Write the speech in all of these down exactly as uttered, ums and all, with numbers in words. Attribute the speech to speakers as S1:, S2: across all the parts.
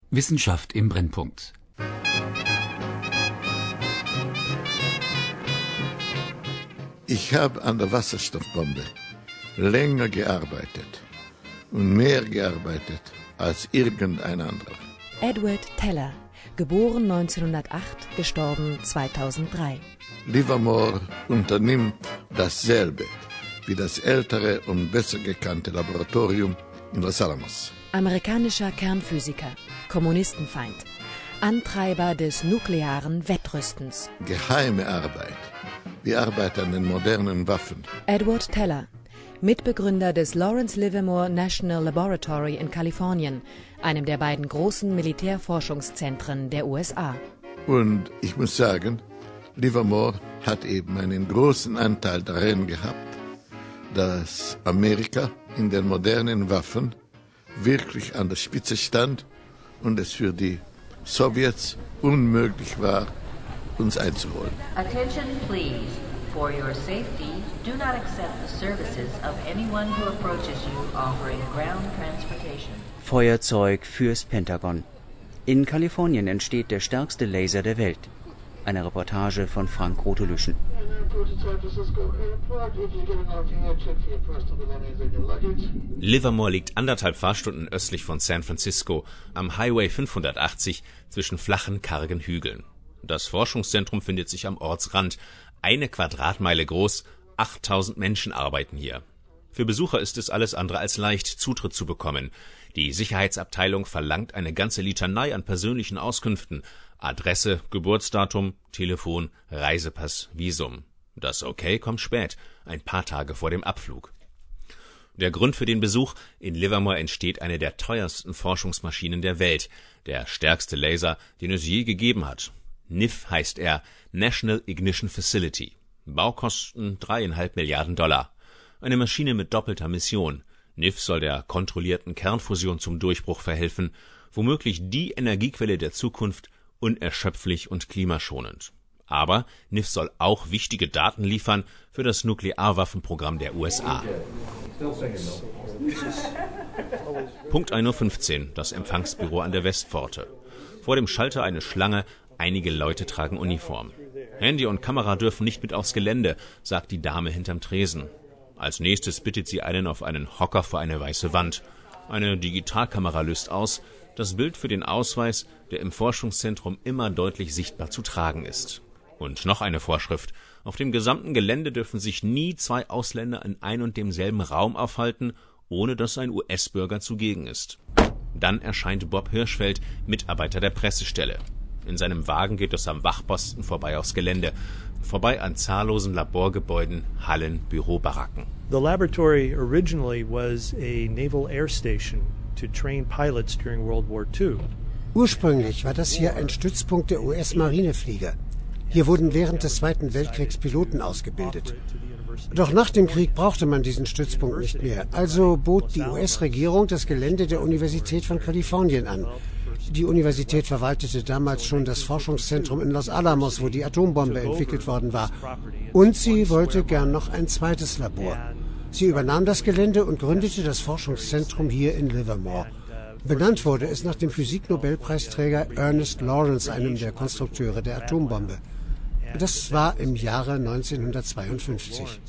S1: Wissenschaft im Brennpunkt.
S2: Ich habe an der Wasserstoffbombe länger gearbeitet und mehr gearbeitet als irgendein anderer.
S3: Edward Teller, geboren neunzehnhundertacht, gestorben zweitausenddrei.
S2: Livermore unternimmt dasselbe wie das ältere und besser gekannte Laboratorium in Los Alamos.
S3: Amerikanischer Kernphysiker, Kommunistenfeind, Antreiber des nuklearen Wettrüstens.
S2: Geheime Arbeit, die Arbeit an den modernen Waffen.
S3: Edward Teller, Mitbegründer des Lawrence Livermore National Laboratory in Kalifornien, einem der beiden großen Militärforschungszentren der U S A.
S2: Und ich muss sagen, Livermore hat eben einen großen Anteil daran gehabt, dass Amerika in den modernen Waffen wirklich an der Spitze stand und es für die Sowjets unmöglich war, uns einzuholen.
S4: Attention please. For your safety, do not accept the services of anyone who approaches you offering ground transportation.
S5: Feuerzeug fürs Pentagon. In Kalifornien entsteht der stärkste Laser der Welt. Eine Reportage von Frank Rotelüschen.
S6: Livermore liegt anderthalb Fahrstunden östlich von San Francisco am Highway fünfhundertachtzig zwischen flachen, kargen Hügeln. Das Forschungszentrum findet sich am Ortsrand, eine Quadratmeile groß, achttausend Menschen arbeiten hier. Für Besucher ist es alles andere als leicht, Zutritt zu bekommen. Die Sicherheitsabteilung verlangt eine ganze Litanei an persönlichen Auskünften: Adresse, Geburtsdatum, Telefon, Reisepass, Visum. Das Okay kommt spät, ein paar Tage vor dem Abflug. Der Grund für den Besuch: in Livermore entsteht eine der teuersten Forschungsmaschinen der Welt, der stärkste Laser, den es je gegeben hat. N I F heißt er, National Ignition Facility. Baukosten dreieinhalb Milliarden Dollar. Eine Maschine mit doppelter Mission. N I F soll der kontrollierten Kernfusion zum Durchbruch verhelfen, womöglich die Energiequelle der Zukunft, unerschöpflich und klimaschonend. Aber N I F soll auch wichtige Daten liefern für das Nuklearwaffenprogramm der U S A. Punkt ein Uhr fünfzehn, das Empfangsbüro an der Westpforte. Vor dem Schalter eine Schlange, einige Leute tragen Uniform. Handy und Kamera dürfen nicht mit aufs Gelände, sagt die Dame hinterm Tresen. Als nächstes bittet sie einen auf einen Hocker vor eine weiße Wand. Eine Digitalkamera löst aus, das Bild für den Ausweis, der im Forschungszentrum immer deutlich sichtbar zu tragen ist. Und noch eine Vorschrift: Auf dem gesamten Gelände dürfen sich nie zwei Ausländer in ein und demselben Raum aufhalten, ohne dass ein U S-Bürger zugegen ist. Dann erscheint Bob Hirschfeld, Mitarbeiter der Pressestelle. In seinem Wagen geht es am Wachposten vorbei aufs Gelände, vorbei an zahllosen Laborgebäuden, Hallen, Bürobaracken.
S7: The laboratory originally was a naval air station to train pilots during World War Two.
S8: Ursprünglich war das hier ein Stützpunkt der U S-Marineflieger. Hier wurden während des Zweiten Weltkriegs Piloten ausgebildet. Doch nach dem Krieg brauchte man diesen Stützpunkt nicht mehr. Also bot die U S-Regierung das Gelände der Universität von Kalifornien an. Die Universität verwaltete damals schon das Forschungszentrum in Los Alamos, wo die Atombombe entwickelt worden war. Und sie wollte gern noch ein zweites Labor. Sie übernahm das Gelände und gründete das Forschungszentrum hier in Livermore. Benannt wurde es nach dem Physiknobelpreisträger Ernest Lawrence, einem der Konstrukteure der Atombombe. Das war im Jahre neunzehnhundertzweiundfünfzig.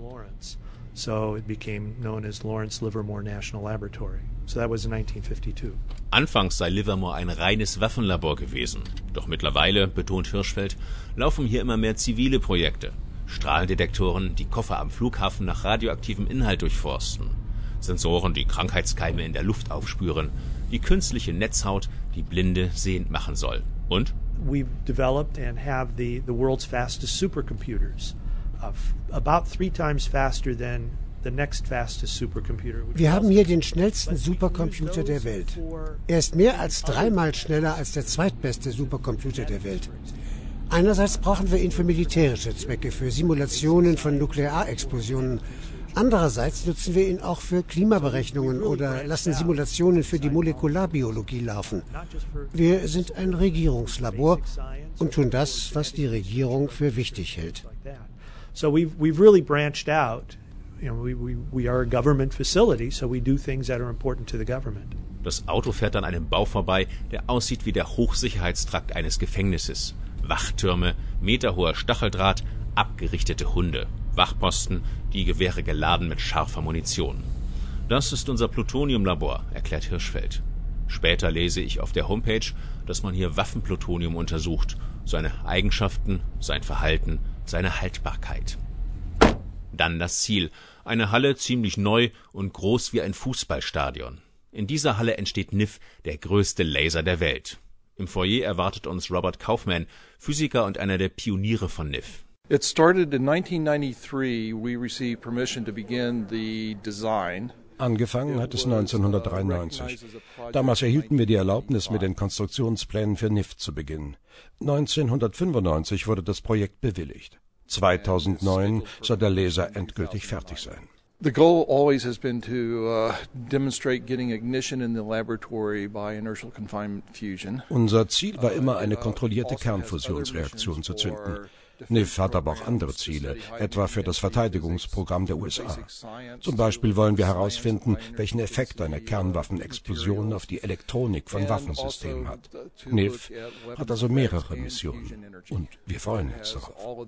S7: So it became known as Lawrence Livermore National Laboratory. So that was in nineteen fifty-two.
S6: Anfangs sei Livermore ein reines Waffenlabor gewesen. Doch mittlerweile, betont Hirschfeld, laufen hier immer mehr zivile Projekte. Strahlendetektoren, die Koffer am Flughafen nach radioaktivem Inhalt durchforsten. Sensoren, die Krankheitskeime in der Luft aufspüren. Die künstliche Netzhaut, die Blinde sehend machen soll. Und?
S7: We've developed and have the, the world's fastest supercomputers. Uh, about three times faster than the next fastest supercomputer.
S8: Wir haben hier den schnellsten Supercomputer der Welt. Er ist mehr als dreimal schneller als der zweitbeste Supercomputer der Welt. Einerseits brauchen wir ihn für militärische Zwecke, für Simulationen von Nuklearexplosionen. Andererseits nutzen wir ihn auch für Klimaberechnungen oder lassen Simulationen für die Molekularbiologie laufen. Wir sind ein Regierungslabor und tun das, was die Regierung für wichtig hält.
S7: So we've we've really branched out. You know, we we we are a government facility, so we do things that are important to the government.
S6: Das Auto fährt an einem Bau vorbei, der aussieht wie der Hochsicherheitstrakt eines Gefängnisses. Wachtürme, meterhoher Stacheldraht, abgerichtete Hunde, Wachposten, die Gewehre geladen mit scharfer Munition. Das ist unser Plutoniumlabor, erklärt Hirschfeld. Später lese ich auf der Homepage, dass man hier Waffenplutonium untersucht, seine Eigenschaften, sein Verhalten, seine Haltbarkeit. Dann das Ziel, eine Halle ziemlich neu und groß wie ein Fußballstadion. In dieser Halle entsteht N I F, der größte Laser der Welt. Im Foyer erwartet uns Robert Kaufman, Physiker und einer der Pioniere von N I F.
S9: It started in nineteen ninety-three. We received permission to begin the design.
S10: Angefangen hat es neunzehnhundertdreiundneunzig. Damals erhielten wir die Erlaubnis, mit den Konstruktionsplänen für N I F zu beginnen. neunzehnhundertfünfundneunzig wurde das Projekt bewilligt. zweitausendneun soll der Laser endgültig fertig sein.
S9: The goal always has been to uh, demonstrate getting ignition in the laboratory by inertial confinement fusion.
S10: Unser Ziel war immer, eine kontrollierte Kernfusionsreaktion zu zünden. N I F hat aber auch andere Ziele, etwa für das Verteidigungsprogramm der U S A. Zum Beispiel wollen wir herausfinden, welchen Effekt eine Kernwaffenexplosion auf die Elektronik von Waffensystemen hat. N I F hat also mehrere Missionen und wir freuen uns darauf.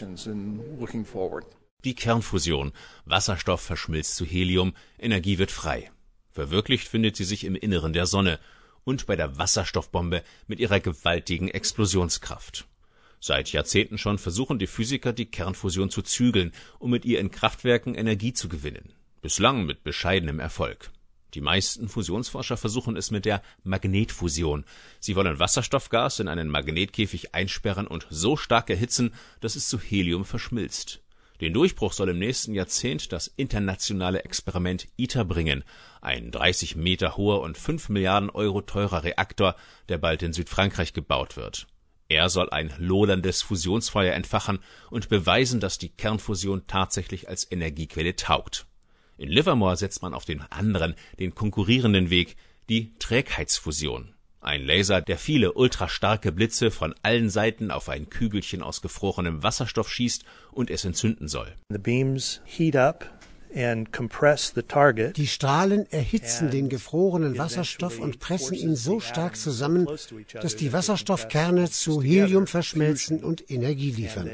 S6: Die Kernfusion. Wasserstoff verschmilzt zu Helium, Energie wird frei. Verwirklicht findet sie sich im Inneren der Sonne und bei der Wasserstoffbombe mit ihrer gewaltigen Explosionskraft. Seit Jahrzehnten schon versuchen die Physiker, die Kernfusion zu zügeln, um mit ihr in Kraftwerken Energie zu gewinnen. Bislang mit bescheidenem Erfolg. Die meisten Fusionsforscher versuchen es mit der Magnetfusion. Sie wollen Wasserstoffgas in einen Magnetkäfig einsperren und so stark erhitzen, dass es zu Helium verschmilzt. Den Durchbruch soll im nächsten Jahrzehnt das internationale Experiment ITER bringen, ein dreißig Meter hoher und fünf Milliarden Euro teurer Reaktor, der bald in Südfrankreich gebaut wird. Er soll ein loderndes Fusionsfeuer entfachen und beweisen, dass die Kernfusion tatsächlich als Energiequelle taugt. In Livermore setzt man auf den anderen, den konkurrierenden Weg, die Trägheitsfusion. Ein Laser, der viele ultrastarke Blitze von allen Seiten auf ein Kügelchen aus gefrorenem Wasserstoff schießt und es entzünden soll.
S7: The beams heat up and compress the target.
S8: Die Strahlen erhitzen den gefrorenen Wasserstoff und pressen ihn so stark zusammen, dass die Wasserstoffkerne zu Helium verschmelzen und Energie liefern.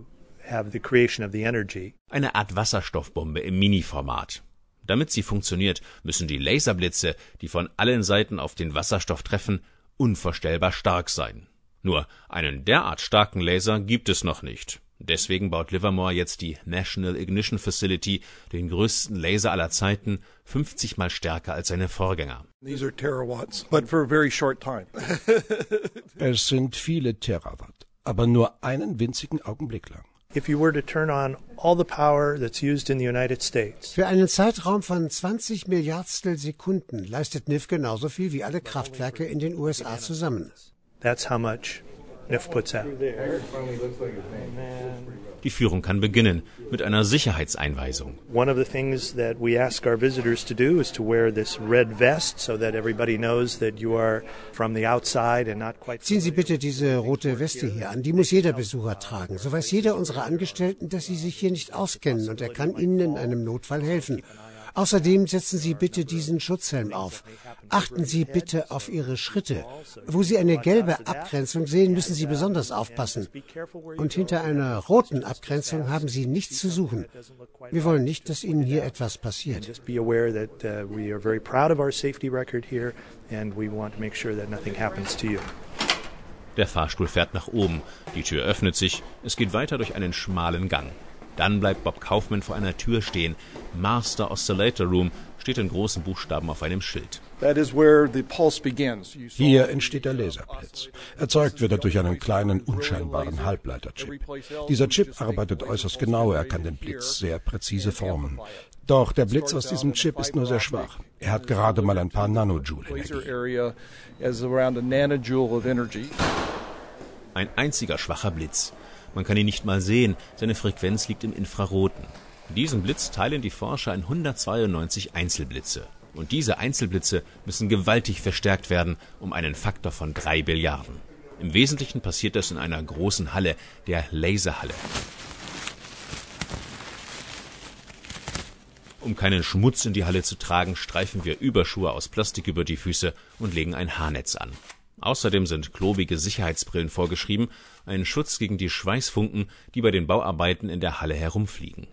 S6: Eine Art Wasserstoffbombe im Mini-Format. Damit sie funktioniert, müssen die Laserblitze, die von allen Seiten auf den Wasserstoff treffen, unvorstellbar stark sein. Nur einen derart starken Laser gibt es noch nicht. Deswegen baut Livermore jetzt die National Ignition Facility, den größten Laser aller Zeiten, fünfzig Mal stärker als seine Vorgänger.
S9: These are terawatts, but for a very short time.
S10: Es sind viele Terawatt, aber nur einen winzigen Augenblick lang.
S7: If you were to turn on all the power that's used in the United States.
S8: Für einen Zeitraum von zwanzig Milliardstel Sekunden leistet N I F genauso viel wie alle Kraftwerke in den U S A zusammen.
S7: That's how much N I F puts out.
S6: Die Führung kann beginnen mit einer Sicherheitseinweisung.
S7: One of the things that we ask our visitors to do is to wear this red vest so that everybody knows that you are from the outside and not quite.
S8: Ziehen Sie bitte diese rote Weste hier an. Die muss jeder Besucher tragen. So weiß jeder unserer Angestellten, dass Sie sich hier nicht auskennen und er kann Ihnen in einem Notfall helfen. Außerdem setzen Sie bitte diesen Schutzhelm auf. Achten Sie bitte auf Ihre Schritte. Wo Sie eine gelbe Abgrenzung sehen, müssen Sie besonders aufpassen. Und hinter einer roten Abgrenzung haben Sie nichts zu suchen. Wir wollen nicht, dass Ihnen hier etwas passiert.
S6: Der Fahrstuhl fährt nach oben. Die Tür öffnet sich. Es geht weiter durch einen schmalen Gang. Dann bleibt Bob Kaufman vor einer Tür stehen. Master Oscillator Room steht in großen Buchstaben auf einem Schild.
S10: Hier entsteht der Laserblitz. Erzeugt wird er durch einen kleinen, unscheinbaren Halbleiterchip. Dieser Chip arbeitet äußerst genau, er kann den Blitz sehr präzise formen. Doch der Blitz aus diesem Chip ist nur sehr schwach. Er hat gerade mal ein paar Nanojoule Energie.
S6: Ein einziger schwacher Blitz. Man kann ihn nicht mal sehen, seine Frequenz liegt im Infraroten. Diesen Blitz teilen die Forscher in hundertzweiundneunzig Einzelblitze. Und diese Einzelblitze müssen gewaltig verstärkt werden, um einen Faktor von drei Billiarden. Im Wesentlichen passiert das in einer großen Halle, der Laserhalle. Um keinen Schmutz in die Halle zu tragen, streifen wir Überschuhe aus Plastik über die Füße und legen ein Haarnetz an. Außerdem sind klobige Sicherheitsbrillen vorgeschrieben, ein Schutz gegen die Schweißfunken, die bei den Bauarbeiten in der Halle herumfliegen.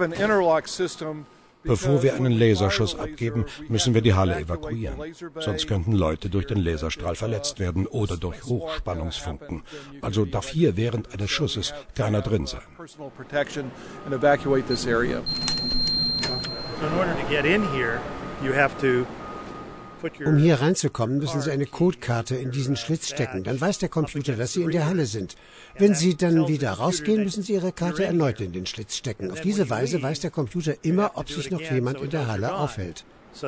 S10: Bevor wir einen Laserschuss abgeben, müssen wir die Halle evakuieren. Sonst könnten Leute durch den Laserstrahl verletzt werden oder durch Hochspannungsfunken. Also darf hier während eines Schusses keiner drin sein.
S8: Um hier reinzukommen, müssen Sie eine Codekarte in diesen Schlitz stecken. Dann weiß der Computer, dass Sie in der Halle sind. Wenn Sie dann wieder rausgehen, müssen Sie Ihre Karte erneut in den Schlitz stecken. Auf diese Weise weiß der Computer immer, ob sich noch jemand in der Halle aufhält.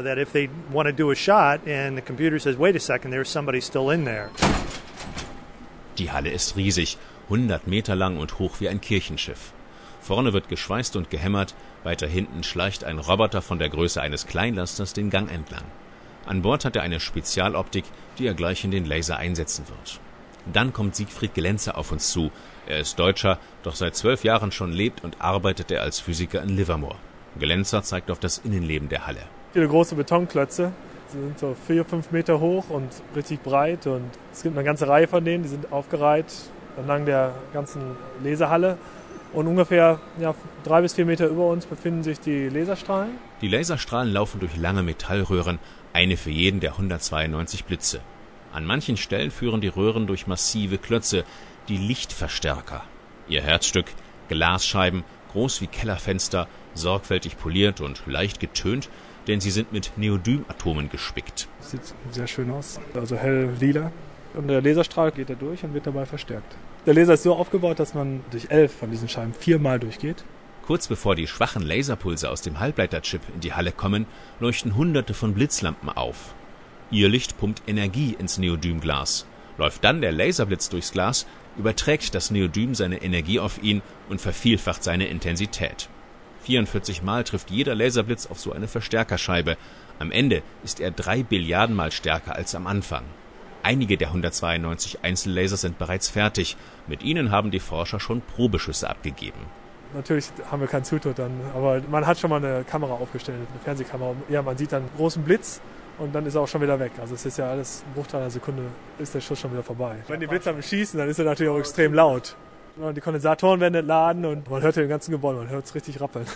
S6: Die Halle ist riesig, hundert Meter lang und hoch wie ein Kirchenschiff. Vorne wird geschweißt und gehämmert, weiter hinten schleicht ein Roboter von der Größe eines Kleinlasters den Gang entlang. An Bord hat er eine Spezialoptik, die er gleich in den Laser einsetzen wird. Dann kommt Siegfried Glenzer auf uns zu. Er ist Deutscher, doch seit zwölf Jahren schon lebt und arbeitet er als Physiker in Livermore. Glenzer zeigt auf das Innenleben der Halle.
S11: Viele große Betonklötze, sie sind so vier, fünf Meter hoch und richtig breit. Und es gibt eine ganze Reihe von denen, die sind aufgereiht entlang der ganzen Laserhalle. Und ungefähr ja, drei bis vier Meter über uns befinden sich die Laserstrahlen.
S6: Die Laserstrahlen laufen durch lange Metallröhren, eine für jeden der hundertzweiundneunzig Blitze. An manchen Stellen führen die Röhren durch massive Klötze, die Lichtverstärker. Ihr Herzstück, Glasscheiben, groß wie Kellerfenster, sorgfältig poliert und leicht getönt, denn sie sind mit Neodym-Atomen gespickt.
S11: Sieht sehr schön aus, also hell lila. Und der Laserstrahl geht da durch und wird dabei verstärkt. Der Laser ist so aufgebaut, dass man durch elf von diesen Scheiben viermal durchgeht.
S6: Kurz bevor die schwachen Laserpulse aus dem Halbleiterchip in die Halle kommen, leuchten hunderte von Blitzlampen auf. Ihr Licht pumpt Energie ins Neodymglas. Läuft dann der Laserblitz durchs Glas, überträgt das Neodym seine Energie auf ihn und vervielfacht seine Intensität. vierundvierzig Mal trifft jeder Laserblitz auf so eine Verstärkerscheibe. Am Ende ist er drei Billiarden Mal stärker als am Anfang. Einige der hundertzweiundneunzig Einzellasers sind bereits fertig. Mit ihnen haben die Forscher schon Probeschüsse abgegeben.
S11: Natürlich haben wir keinen Zutut dann, aber man hat schon mal eine Kamera aufgestellt, eine Fernsehkamera. Ja, man sieht dann einen großen Blitz und dann ist er auch schon wieder weg. Also es ist ja alles ein Bruchteil einer Sekunde, ist der Schuss schon wieder vorbei. Wenn die Blitze am Schießen, dann ist er natürlich auch extrem laut. Die Kondensatoren werden entladen und man hört den ganzen Gebäude, man hört es richtig rappeln.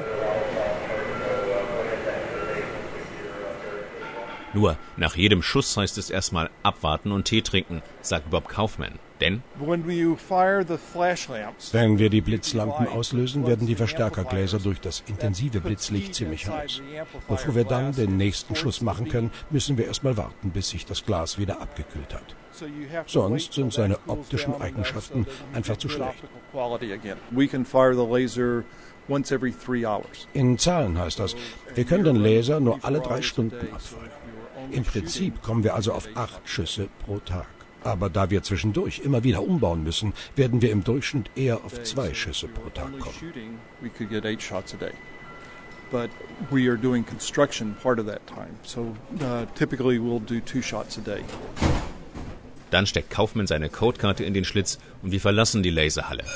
S6: Nur, nach jedem Schuss heißt es erstmal abwarten und Tee trinken, sagt Bob Kaufman. Denn
S10: wenn wir die Blitzlampen auslösen, werden die Verstärkergläser durch das intensive Blitzlicht ziemlich heiß. Bevor wir dann den nächsten Schuss machen können, müssen wir erstmal warten, bis sich das Glas wieder abgekühlt hat. Sonst sind seine optischen Eigenschaften einfach zu schlecht. In Zahlen heißt das, wir können den Laser nur alle drei Stunden abfeuern. Im Prinzip kommen wir also auf acht Schüsse pro Tag. Aber da wir zwischendurch immer wieder umbauen müssen, werden wir im Durchschnitt eher auf zwei Schüsse pro Tag kommen.
S9: But we are doing construction part of that time. So uh, typically we'll do two shots a day.
S6: Dann steckt Kaufmann seine Codekarte in den Schlitz und wir verlassen die Laserhalle.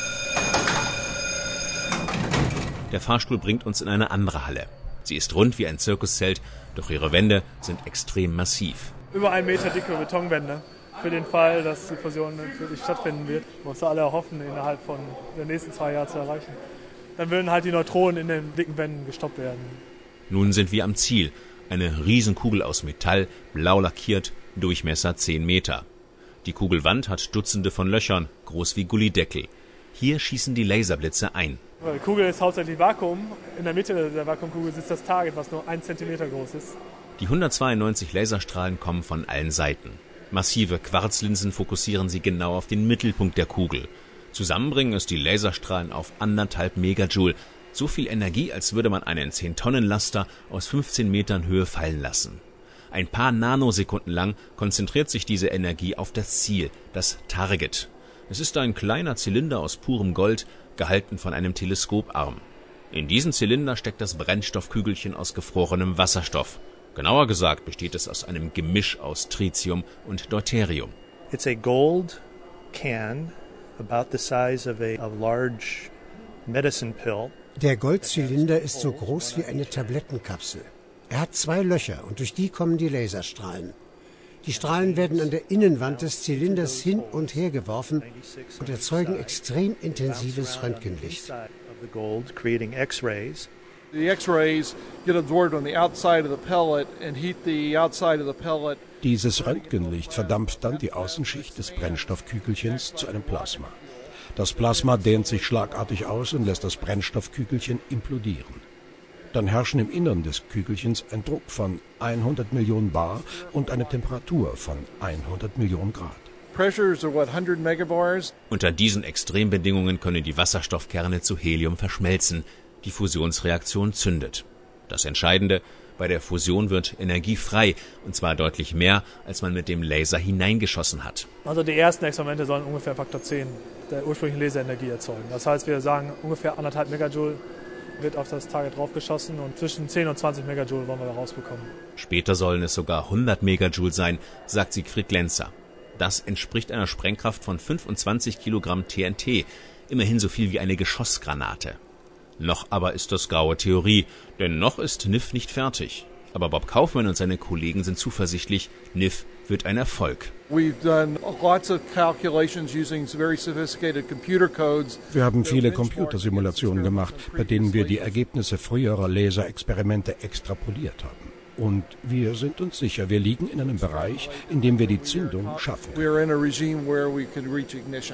S6: Der Fahrstuhl bringt uns in eine andere Halle. Sie ist rund wie ein Zirkuszelt, doch ihre Wände sind extrem massiv.
S11: Über einen Meter dicke Betonwände. Für den Fall, dass die Fusion natürlich stattfinden wird, was wir alle hoffen, innerhalb von den nächsten zwei Jahren zu erreichen. Dann würden halt die Neutronen in den dicken Wänden gestoppt werden.
S6: Nun sind wir am Ziel. Eine Riesenkugel aus Metall, blau lackiert, Durchmesser zehn Meter. Die Kugelwand hat Dutzende von Löchern, groß wie Gullideckel. Hier schießen die Laserblitze ein.
S11: Die Kugel ist hauptsächlich Vakuum. In der Mitte der Vakuumkugel sitzt das Target, was nur ein Zentimeter groß ist.
S6: Die hundertzweiundneunzig Laserstrahlen kommen von allen Seiten. Massive Quarzlinsen fokussieren sie genau auf den Mittelpunkt der Kugel. Zusammenbringen es die Laserstrahlen auf anderthalb Megajoule. So viel Energie, als würde man einen zehn-Tonnen-Laster aus fünfzehn Metern Höhe fallen lassen. Ein paar Nanosekunden lang konzentriert sich diese Energie auf das Ziel, das Target. Es ist ein kleiner Zylinder aus purem Gold, gehalten von einem Teleskoparm. In diesen Zylinder steckt das Brennstoffkügelchen aus gefrorenem Wasserstoff. Genauer gesagt besteht es aus einem Gemisch aus Tritium und Deuterium.
S7: It's a gold can about the size of a, a large medicine pill.
S8: Der Goldzylinder ist so groß wie eine Tablettenkapsel. Er hat zwei Löcher und durch die kommen die Laserstrahlen. Die Strahlen werden an der Innenwand des Zylinders hin und her geworfen und erzeugen extrem intensives Röntgenlicht.
S9: The X-rays get absorbed on the outside of the pellet and heat the outside of the pellet.
S10: Dieses Röntgenlicht verdampft dann die Außenschicht des Brennstoffkügelchens zu einem Plasma. Das Plasma dehnt sich schlagartig aus und lässt das Brennstoffkügelchen implodieren. Dann herrschen im Innern des Kügelchens ein Druck von hundert Millionen Bar und eine Temperatur von hundert Millionen Grad.
S9: Pressures are what, one hundred megabars?
S6: Unter diesen Extrembedingungen können die Wasserstoffkerne zu Helium verschmelzen. Die Fusionsreaktion zündet. Das Entscheidende: Bei der Fusion wird Energie frei, und zwar deutlich mehr, als man mit dem Laser hineingeschossen hat.
S11: Also die ersten Experimente sollen ungefähr Faktor zehn der ursprünglichen Laserenergie erzeugen. Das heißt, wir sagen, ungefähr anderthalb Megajoule wird auf das Target draufgeschossen und zwischen zehn und zwanzig Megajoule wollen wir da rausbekommen.
S6: Später sollen es sogar hundert Megajoule sein, sagt Siegfried Glenzer. Das entspricht einer Sprengkraft von fünfundzwanzig Kilogramm T N T, immerhin so viel wie eine Geschossgranate. Noch aber ist das graue Theorie, denn noch ist N I F nicht fertig. Aber Bob Kaufman und seine Kollegen sind zuversichtlich, N I F wird ein Erfolg.
S9: We've done lots of calculations using very sophisticated computer codes.
S10: Wir haben viele Computersimulationen gemacht, bei denen wir die Ergebnisse früherer Laserexperimente extrapoliert haben. Und wir sind uns sicher, wir liegen in einem Bereich, in dem wir die Zündung schaffen.
S9: We're in a regime where we can reach ignition.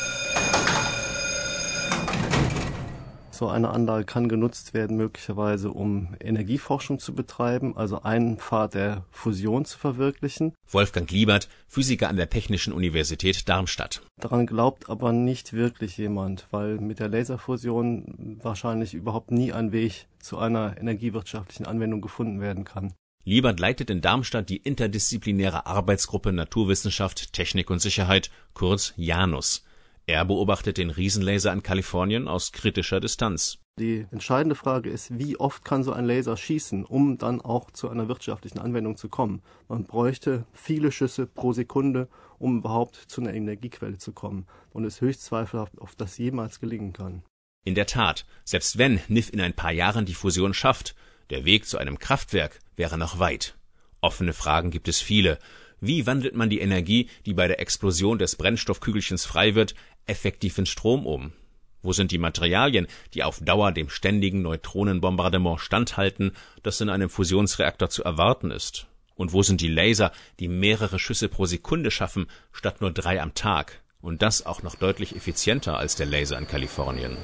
S12: So eine Anlage kann genutzt werden, möglicherweise um Energieforschung zu betreiben, also einen Pfad der Fusion zu verwirklichen.
S6: Wolfgang Liebert, Physiker an der Technischen Universität Darmstadt.
S12: Daran glaubt aber nicht wirklich jemand, weil mit der Laserfusion wahrscheinlich überhaupt nie ein Weg zu einer energiewirtschaftlichen Anwendung gefunden werden kann.
S6: Liebert leitet in Darmstadt die interdisziplinäre Arbeitsgruppe Naturwissenschaft, Technik und Sicherheit, kurz JANUS. Er beobachtet den Riesenlaser in Kalifornien aus kritischer Distanz.
S12: Die entscheidende Frage ist, wie oft kann so ein Laser schießen, um dann auch zu einer wirtschaftlichen Anwendung zu kommen. Man bräuchte viele Schüsse pro Sekunde, um überhaupt zu einer Energiequelle zu kommen. Und es ist höchst zweifelhaft, ob das jemals gelingen kann.
S6: In der Tat, selbst wenn N I F in ein paar Jahren die Fusion schafft, der Weg zu einem Kraftwerk wäre noch weit. Offene Fragen gibt es viele. Wie wandelt man die Energie, die bei der Explosion des Brennstoffkügelchens frei wird, effektiv in Strom um? Wo sind die Materialien, die auf Dauer dem ständigen Neutronenbombardement standhalten, das in einem Fusionsreaktor zu erwarten ist? Und wo sind die Laser, die mehrere Schüsse pro Sekunde schaffen, statt nur drei am Tag? Und das auch noch deutlich effizienter als der Laser in Kalifornien.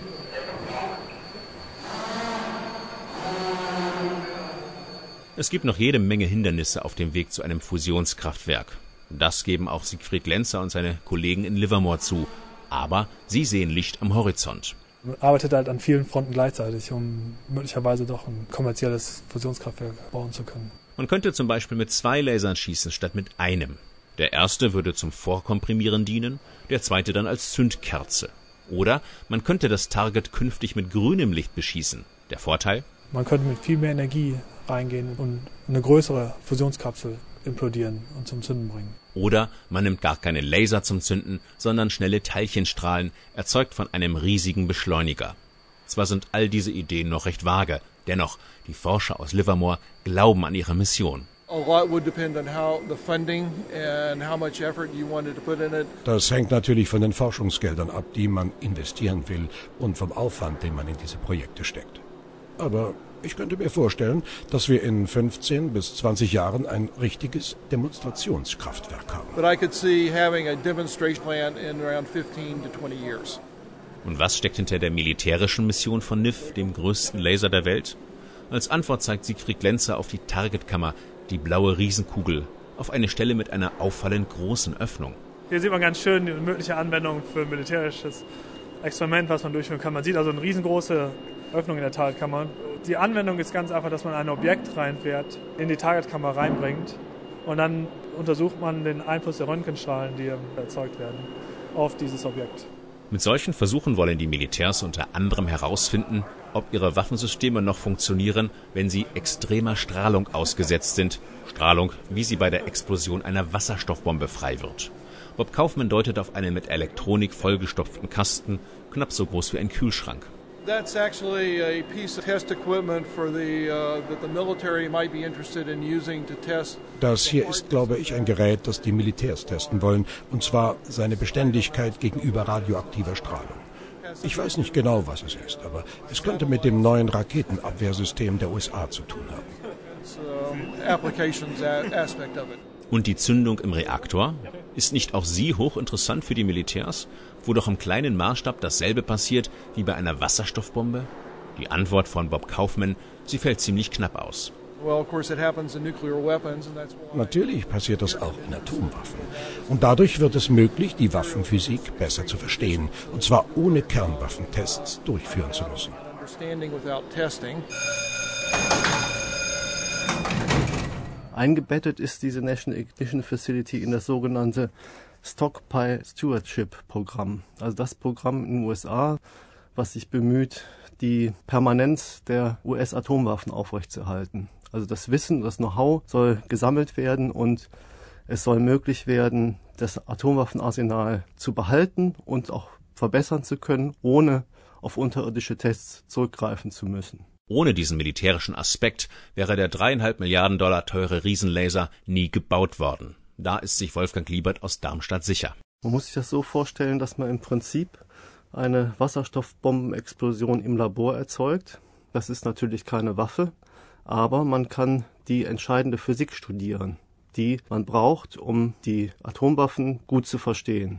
S6: Es gibt noch jede Menge Hindernisse auf dem Weg zu einem Fusionskraftwerk. Das geben auch Siegfried Glenzer und seine Kollegen in Livermore zu. Aber sie sehen Licht am Horizont.
S11: Man arbeitet halt an vielen Fronten gleichzeitig, um möglicherweise doch ein kommerzielles Fusionskraftwerk bauen zu können.
S6: Man könnte zum Beispiel mit zwei Lasern schießen statt mit einem. Der erste würde zum Vorkomprimieren dienen, der zweite dann als Zündkerze. Oder man könnte das Target künftig mit grünem Licht beschießen. Der Vorteil?
S11: Man könnte mit viel mehr Energie reingehen und eine größere Fusionskapsel implodieren und zum Zünden bringen.
S6: Oder man nimmt gar keine Laser zum Zünden, sondern schnelle Teilchenstrahlen, erzeugt von einem riesigen Beschleuniger. Zwar sind all diese Ideen noch recht vage, dennoch, die Forscher aus Livermore glauben an ihre Mission.
S10: Das hängt natürlich von den Forschungsgeldern ab, die man investieren will, und vom Aufwand, den man in diese Projekte steckt. Aber ich könnte mir vorstellen, dass wir in fünfzehn bis zwanzig Jahren ein richtiges Demonstrationskraftwerk haben.
S9: But I could see having a demonstration plant in around fifteen to twenty years.
S6: Und was steckt hinter der militärischen Mission von N I F, dem größten Laser der Welt? Als Antwort zeigt Siegfried Glenzer auf die Targetkammer, die blaue Riesenkugel, auf eine Stelle mit einer auffallend großen Öffnung.
S11: Hier sieht man ganz schön die mögliche Anwendung für ein militärisches Experiment, was man durchführen kann. Man sieht also eine riesengroße Öffnung in der Targetkammer. Die Anwendung ist ganz einfach, dass man ein Objekt reinfährt, in die Targetkammer reinbringt und dann untersucht man den Einfluss der Röntgenstrahlen, die erzeugt werden, auf dieses Objekt.
S6: Mit solchen Versuchen wollen die Militärs unter anderem herausfinden, ob ihre Waffensysteme noch funktionieren, wenn sie extremer Strahlung ausgesetzt sind. Strahlung, wie sie bei der Explosion einer Wasserstoffbombe frei wird. Bob Kaufman deutet auf einen mit Elektronik vollgestopften Kasten, knapp so groß wie ein Kühlschrank.
S9: That's actually a piece of test equipment for the uh, that the military might be interested in using to test.
S10: Das hier ist, glaube ich, ein Gerät, das die Militärs testen wollen, und zwar seine Beständigkeit gegenüber radioaktiver Strahlung. Ich weiß nicht genau, was es ist, aber es könnte mit dem neuen Raketenabwehrsystem der U S A zu tun haben.
S6: Und die Zündung im Reaktor? Ist nicht auch sie hochinteressant für die Militärs, wo doch im kleinen Maßstab dasselbe passiert wie bei einer Wasserstoffbombe? Die Antwort von Bob Kaufman, sie fällt ziemlich knapp aus.
S10: Natürlich passiert das auch in Atomwaffen. Und dadurch wird es möglich, die Waffenphysik besser zu verstehen, und zwar ohne Kernwaffentests durchführen zu müssen.
S12: Eingebettet ist diese National Ignition Facility in das sogenannte Stockpile Stewardship Programm. Also das Programm in den U S A, was sich bemüht, die Permanenz der U S-Atomwaffen aufrechtzuerhalten. Also das Wissen, das Know-how soll gesammelt werden und es soll möglich werden, das Atomwaffenarsenal zu behalten und auch verbessern zu können, ohne auf unterirdische Tests zurückgreifen zu müssen.
S6: Ohne diesen militärischen Aspekt wäre der dreieinhalb Milliarden Dollar teure Riesenlaser nie gebaut worden. Da ist sich Wolfgang Liebert aus Darmstadt sicher.
S12: Man muss sich das so vorstellen, dass man im Prinzip eine Wasserstoffbombenexplosion im Labor erzeugt. Das ist natürlich keine Waffe, aber man kann die entscheidende Physik studieren, die man braucht, um die Atomwaffen gut zu verstehen.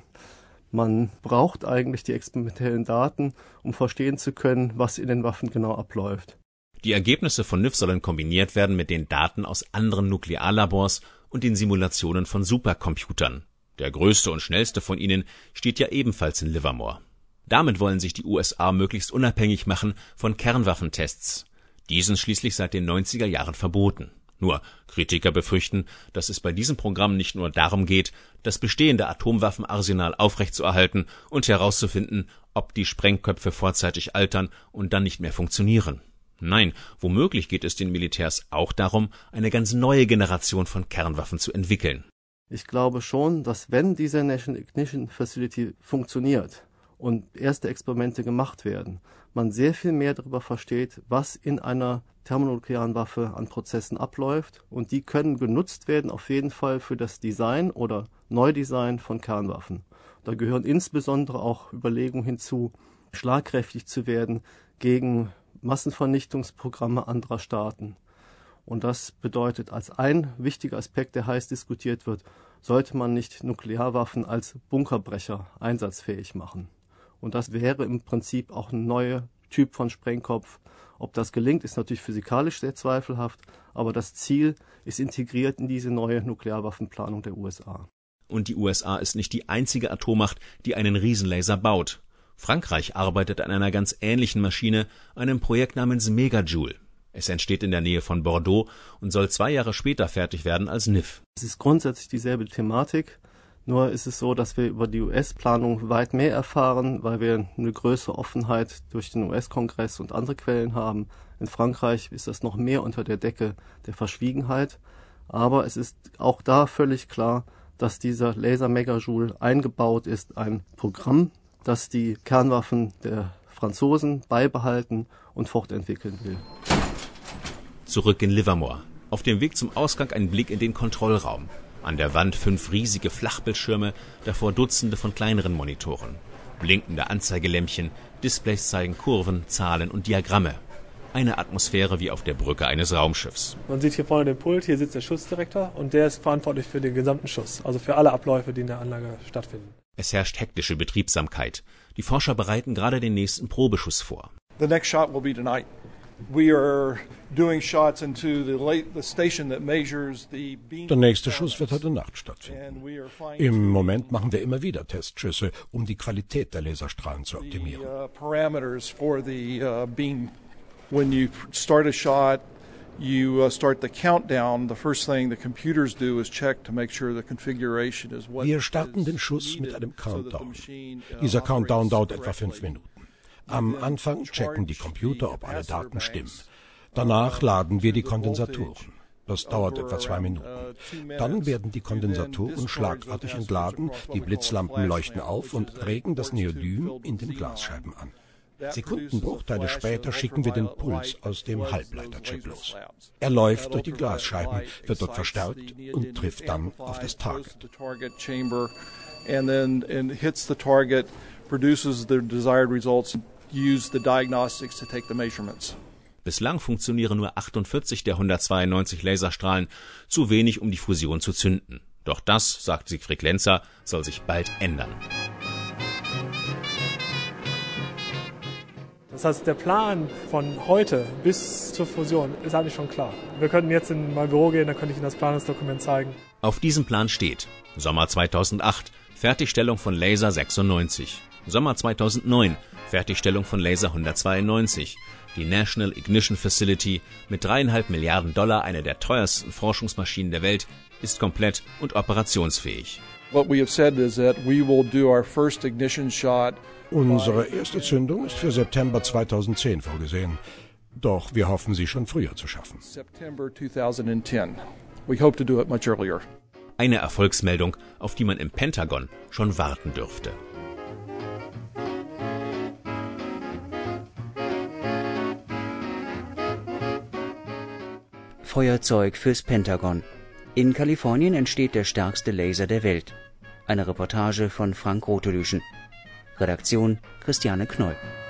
S12: Man braucht eigentlich die experimentellen Daten, um verstehen zu können, was in den Waffen genau abläuft.
S6: Die Ergebnisse von N I F sollen kombiniert werden mit den Daten aus anderen Nuklearlabors und den Simulationen von Supercomputern. Der größte und schnellste von ihnen steht ja ebenfalls in Livermore. Damit wollen sich die U S A möglichst unabhängig machen von Kernwaffentests. Die sind schließlich seit den neunziger Jahren verboten. Nur Kritiker befürchten, dass es bei diesem Programm nicht nur darum geht, das bestehende Atomwaffenarsenal aufrechtzuerhalten und herauszufinden, ob die Sprengköpfe vorzeitig altern und dann nicht mehr funktionieren. Nein, womöglich geht es den Militärs auch darum, eine ganz neue Generation von Kernwaffen zu entwickeln.
S12: Ich glaube schon, dass wenn diese National Ignition Facility funktioniert und erste Experimente gemacht werden, man sehr viel mehr darüber versteht, was in einer thermonuklearen Waffe an Prozessen abläuft, und die können genutzt werden auf jeden Fall für das Design oder Neudesign von Kernwaffen. Da gehören insbesondere auch Überlegungen hinzu, schlagkräftig zu werden gegen Massenvernichtungsprogramme anderer Staaten. Und das bedeutet, als ein wichtiger Aspekt, der heiß diskutiert wird, sollte man nicht Nuklearwaffen als Bunkerbrecher einsatzfähig machen. Und das wäre im Prinzip auch ein neuer Typ von Sprengkopf. Ob das gelingt, ist natürlich physikalisch sehr zweifelhaft, aber das Ziel ist integriert in diese neue Nuklearwaffenplanung der U S A.
S6: Und die U S A ist nicht die einzige Atommacht, die einen Riesenlaser baut. Frankreich arbeitet an einer ganz ähnlichen Maschine, einem Projekt namens Megajoule. Es entsteht in der Nähe von Bordeaux und soll zwei Jahre später fertig werden als N I F.
S12: Es ist grundsätzlich dieselbe Thematik. Nur ist es so, dass wir über die U S-Planung weit mehr erfahren, weil wir eine größere Offenheit durch den U S-Kongress und andere Quellen haben. In Frankreich ist das noch mehr unter der Decke der Verschwiegenheit. Aber es ist auch da völlig klar, dass dieser Laser Megajoule eingebaut ist, ein Programm, das die Kernwaffen der Franzosen beibehalten und fortentwickeln will.
S6: Zurück in Livermore. Auf dem Weg zum Ausgang ein Blick in den Kontrollraum. An der Wand fünf riesige Flachbildschirme, davor Dutzende von kleineren Monitoren. Blinkende Anzeigelämpchen, Displays zeigen Kurven, Zahlen und Diagramme. Eine Atmosphäre wie auf der Brücke eines Raumschiffs.
S11: Man sieht hier vorne den Pult, hier sitzt der Schussdirektor und der ist verantwortlich für den gesamten Schuss, also für alle Abläufe, die in der Anlage stattfinden.
S6: Es herrscht hektische Betriebsamkeit. Die Forscher bereiten gerade den nächsten Probeschuss vor.
S9: The next shot will be tonight. We are doing shots into the, late, the station that measures the beam.
S10: Der nächste Schuss wird heute Nacht stattfinden. Im Moment machen wir immer wieder Testschüsse, um die Qualität der Laserstrahlen zu optimieren.
S9: The, uh, parameters for the uh, beam. When you start a shot, you uh, start the countdown. The first thing the computers do is check to make sure the configuration is what.
S10: Wir starten den Schuss mit einem Countdown. Dieser Countdown dauert etwa fünf Minuten. Am Anfang checken die Computer, ob alle Daten stimmen. Danach laden wir die Kondensatoren. Das dauert etwa zwei Minuten. Dann werden die Kondensatoren schlagartig entladen, die Blitzlampen leuchten auf und regen das Neodym in den Glasscheiben an. Sekundenbruchteile später schicken wir den Puls aus dem Halbleiterchip los. Er läuft durch die Glasscheiben, wird dort verstärkt und trifft dann auf das Target.
S9: And then and hits the target, produces the desired results, use the diagnostics to take the measurements.
S6: Bislang funktionieren nur achtundvierzig der hundertzweiundneunzig Laserstrahlen, zu wenig, um die Fusion zu zünden. Doch das, sagt Siegfried Lenzer, soll sich bald ändern.
S11: Das heißt, der Plan von heute bis zur Fusion ist eigentlich schon klar. Wir könnten jetzt in mein Büro gehen, dann könnte ich Ihnen das Planungsdokument zeigen.
S6: Auf diesem Plan steht Sommer zweitausendacht, Fertigstellung von Laser sechsundneunzig. Sommer zweitausendneun, Fertigstellung von Laser hundertzweiundneunzig. Die National Ignition Facility mit dreieinhalb Milliarden Dollar, eine der teuersten Forschungsmaschinen der Welt, ist komplett und operationsfähig.
S9: What we have said is that we will do our first ignition shot.
S10: Unsere erste Zündung ist für September zweitausendzehn vorgesehen. Doch wir hoffen, sie schon früher zu schaffen.
S9: September twenty ten. We hope to do it much earlier.
S6: Eine Erfolgsmeldung, auf die man im Pentagon schon warten dürfte.
S5: Feuerzeug fürs Pentagon. In Kalifornien entsteht der stärkste Laser der Welt. Eine Reportage von Frank Rotelüschen. Redaktion Christiane Knoll.